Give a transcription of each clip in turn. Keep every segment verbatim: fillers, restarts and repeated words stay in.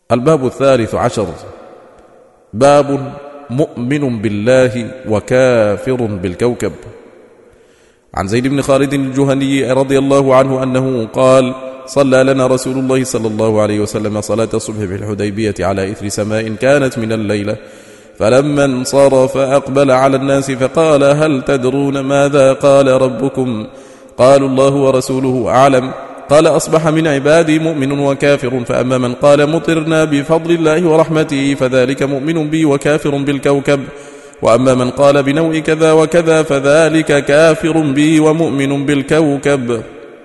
الباب الثالث عشر. باب مؤمن بالله وكافر بالكوكب. عن زيد بن خالد الجهني رضي الله عنه أنه قال: صلى لنا رسول الله صلى الله عليه وسلم صلاة الصبح في الحديبية على إثر سماء كانت من الليلة، فلما انصرف أقبل على الناس فقال: هل تدرون ماذا قال ربكم؟ قالوا: الله ورسوله أعلم. قال: أصبح من عبادي مؤمن وكافر، فأما من قال مطرنا بفضل الله ورحمته فذلك مؤمن بي وكافر بالكوكب، وأما من قال بنوع كذا وكذا فذلك كافر بي ومؤمن بالكوكب.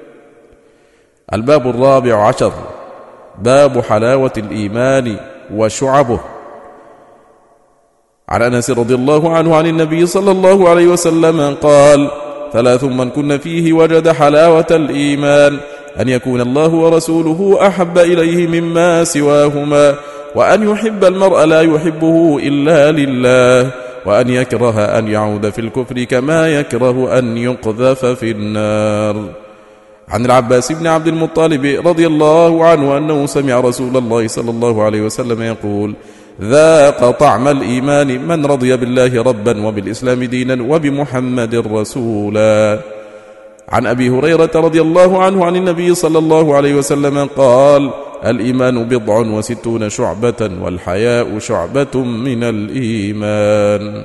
الباب الرابع عشر. باب حلاوة الإيمان وشعبه. عن أنس رضي الله عنه عن النبي صلى الله عليه وسلم قال: ثلاث من كن فيه وجد حلاوة الإيمان: أن يكون الله ورسوله أحب إليه مما سواهما، وأن يحب المرء لا يحبه إلا لله، وأن يكره أن يعود في الكفر كما يكره أن يقذف في النار. عن العباس بن عبد المطلب رضي الله عنه أنه سمع رسول الله صلى الله عليه وسلم يقول: ذاق طعم الإيمان من رضي بالله ربا وبالإسلام دينا وبمحمد رسولا. عن أبي هريرة رضي الله عنه عن النبي صلى الله عليه وسلم قال: الإيمان بضع وستون شعبة، والحياء شعبة من الإيمان.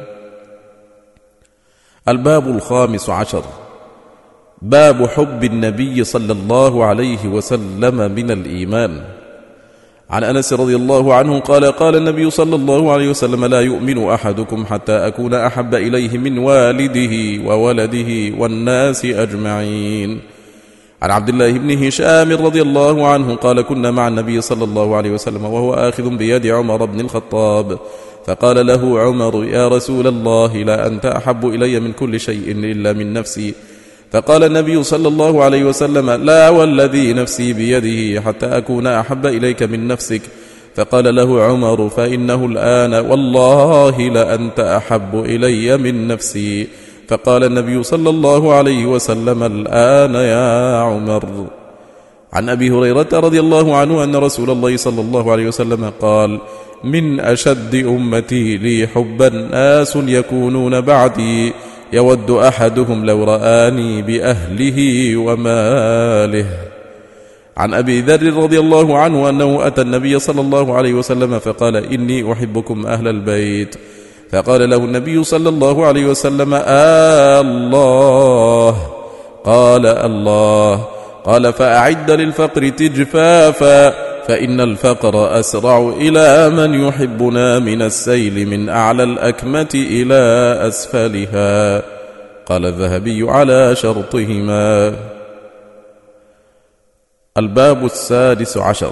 الباب الخامس عشر. باب حب النبي صلى الله عليه وسلم من الإيمان. عن أنس رضي الله عنه قال: قال النبي صلى الله عليه وسلم: لا يؤمن أحدكم حتى أكون أحب إليه من والده وولده والناس أجمعين. عن عبد الله بن هشام رضي الله عنه قال: كنا مع النبي صلى الله عليه وسلم وهو آخذ بيد عمر بن الخطاب، فقال له عمر: يا رسول الله، لا أنت أحب إلي من كل شيء إلا من نفسي. فقال النبي صلى الله عليه وسلم: لا والذي نفسي بيده حتى أكون أحب إليك من نفسك. فقال له عمر: فإنه الآن والله لأنت أحب إلي من نفسي. فقال النبي صلى الله عليه وسلم: الآن يا عمر. عن أبي هريرة رضي الله عنه أن رسول الله صلى الله عليه وسلم قال: من أشد أمتي لي حبا ناس يكونون بعدي، يود أحدهم لو رآني بأهله وماله. عن أبي ذر رضي الله عنه أنه أتى النبي صلى الله عليه وسلم فقال: إني أحبكم أهل البيت. فقال له النبي صلى الله عليه وسلم: آه الله. قال: الله. قال: فأعد للفقر تجفافا، فإن الفقر أسرع إلى من يحبنا من السيل من أعلى الأكمة إلى أسفلها. قال الذهبي على شرطهما. الباب السادس عشر.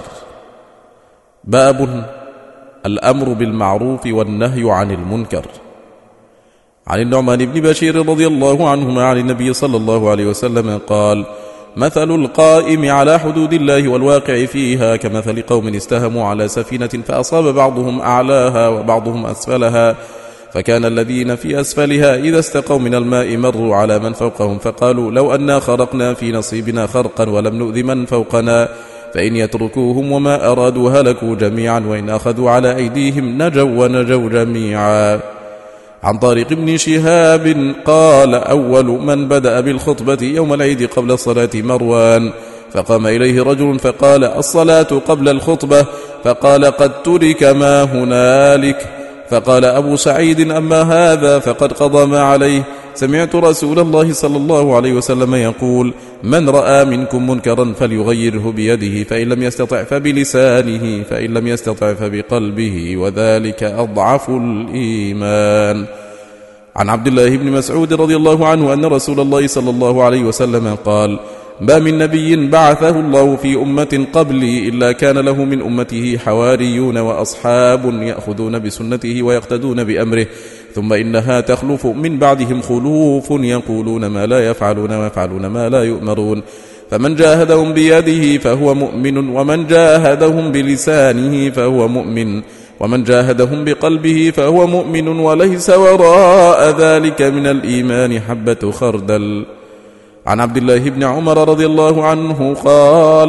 باب الأمر بالمعروف والنهي عن المنكر. عن النعمان بن بشير رضي الله عنهما عن النبي صلى الله عليه وسلم قال: مثل القائم على حدود الله والواقع فيها كمثل قوم استهموا على سفينة فأصاب بعضهم أعلاها وبعضهم أسفلها، فكان الذين في أسفلها إذا استقوا من الماء مروا على من فوقهم فقالوا: لو أنا خرقنا في نصيبنا خرقا ولم نؤذ من فوقنا، فإن يتركوهم وما أرادوا هلكوا جميعا، وإن أخذوا على أيديهم نجوا ونجوا جميعا. عن طارق بن شهاب قال: أول من بدأ بالخطبة يوم العيد قبل الصلاة مروان، فقام إليه رجل فقال: الصلاة قبل الخطبة. فقال: قد ترك ما هنالك. فقال أبو سعيد: أما هذا فقد قضى ما عليه. سمعت رسول الله صلى الله عليه وسلم يقول: من رأى منكم منكرا فليغيره بيده، فإن لم يستطع فبلسانه، فإن لم يستطع فبقلبه، وذلك أضعف الإيمان. عن عبد الله بن مسعود رضي الله عنه أن رسول الله صلى الله عليه وسلم قال: ما من نبي بعثه الله في أمة قبلي إلا كان له من أمته حواريون وأصحاب يأخذون بسنته ويقتدون بأمره، ثم إنها تخلف من بعدهم خلوف يقولون ما لا يفعلون ويفعلون ما لا يؤمرون، فمن جاهدهم بيده فهو مؤمن، ومن جاهدهم بلسانه فهو مؤمن، ومن جاهدهم بقلبه فهو مؤمن، وليس وراء ذلك من الإيمان حبة خردل. عن عبد الله بن عمر رضي الله عنه قال: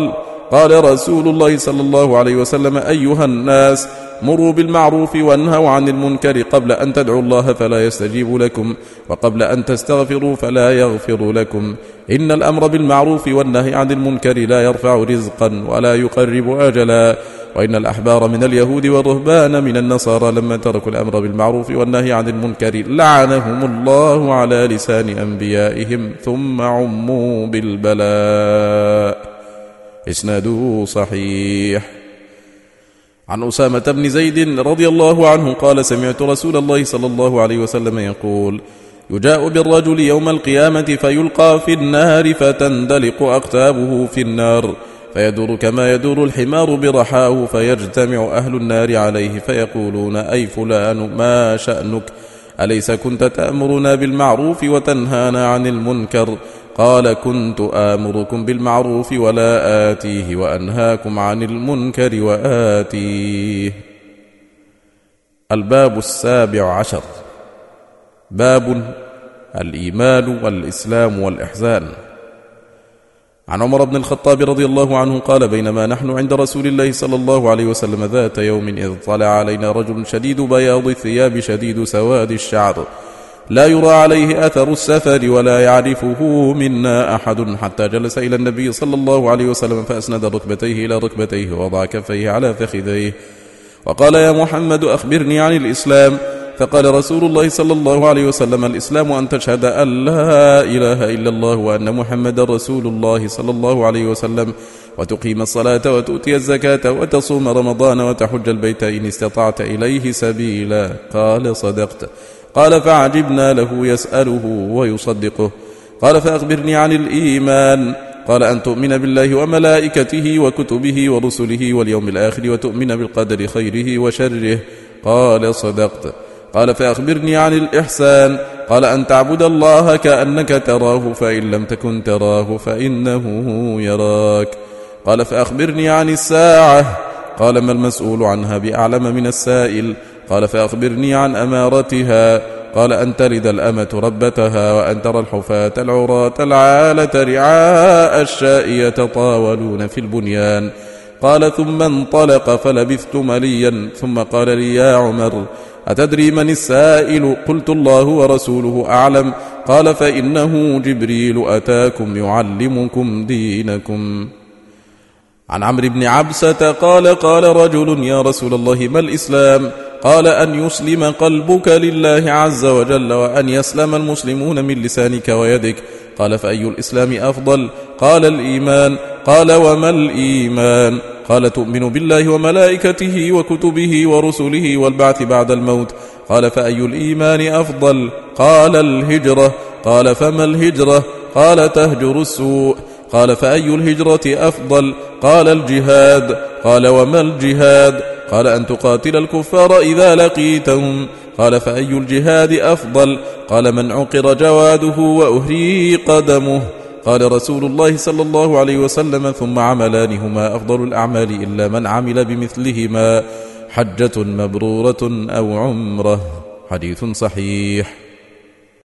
قال رسول الله صلى الله عليه وسلم: أيها الناس، مروا بالمعروف وانهوا عن المنكر قبل أن تدعوا الله فلا يستجيب لكم، وقبل أن تستغفروا فلا يغفر لكم. إن الأمر بالمعروف والنهي عن المنكر لا يرفع رزقا ولا يقرب أجلا. وإن الأحبار من اليهود والرهبان من النصارى لما تركوا الأمر بالمعروف والنهي عن المنكر لعنهم الله على لسان أنبيائهم ثم عموا بالبلاء. إسناده صحيح. عن أسامة بن زيد رضي الله عنه قال: سمعت رسول الله صلى الله عليه وسلم يقول: يجاء بالرجل يوم القيامة فيلقى في النار فتندلق أقتابه في النار فيدور كما يدور الحمار برحاه، فيجتمع أهل النار عليه فيقولون: أي فلان، ما شأنك؟ أليس كنت تأمرنا بالمعروف وتنهانا عن المنكر؟ قال: كنت آمركم بالمعروف ولا آتيه، وأنهاكم عن المنكر وآتيه. الباب السابع عشر: باب الإيمان والإسلام والإحسان. عن عمر بن الخطاب رضي الله عنه قال: بينما نحن عند رسول الله صلى الله عليه وسلم ذات يوم إذ طلع علينا رجل شديد بياض الثياب شديد سواد الشعر، لا يرى عليه أثر السفر ولا يعرفه منا أحد، حتى جلس إلى النبي صلى الله عليه وسلم فأسند ركبتيه إلى ركبتيه ووضع كفيه على فخذيه وقال: يا محمد، أخبرني عن الإسلام. فقال رسول الله صلى الله عليه وسلم: الإسلام أن تشهد أن لا إله إلا الله وأن محمد رسول الله صلى الله عليه وسلم، وتقيم الصلاة وتؤتي الزكاة وتصوم رمضان وتحج البيت إن استطعت إليه سبيلا. قال: صدقت. قال: فعجبنا له يسأله ويصدقه. قال: فأخبرني عن الإيمان. قال: أن تؤمن بالله وملائكته وكتبه ورسله واليوم الآخر وتؤمن بالقدر خيره وشره. قال: صدقت. قال: فأخبرني عن الإحسان. قال: أن تعبد الله كأنك تراه فإن لم تكن تراه فإنه يراك. قال: فأخبرني عن الساعة. قال: ما المسؤول عنها بأعلم من السائل. قال: فأخبرني عن أمارتها. قال: أن تلد الأمة ربتها، وأن ترى الحفاة العراة العالة رعاء الشاء يتطاولون في البنيان. قال: ثم انطلق فلبثت مليا، ثم قال لي: يا عمر، أتدري من السائل؟ قلت: الله ورسوله أعلم. قال: فإنه جبريل أتاكم يعلمكم دينكم. عن عمرو بن عبسة قال: قال رجل: يا رسول الله، ما الإسلام؟ قال: أن يسلم قلبك لله عز وجل، وأن يسلم المسلمون من لسانك ويدك. قال: فأي الإسلام أفضل؟ قال: الإيمان. قال: وما الإيمان؟ قال: تؤمن بالله وملائكته وكتبه ورسله والبعث بعد الموت. قال: فأي الإيمان أفضل؟ قال: الهجرة. قال: فما الهجرة؟ قال: تهجر السوء. قال: فأي الهجرة أفضل؟ قال: الجهاد. قال: وما الجهاد؟ قال: أن تقاتل الكفار إذا لقيتهم. قال: فأي الجهاد أفضل؟ قال: من عقر جواده وأهريق دمه. قال رسول الله صلى الله عليه وسلم: ثم عملان هما أفضل الأعمال إلا من عمل بمثلهما، حجة مبرورة أو عمرة. حديث صحيح.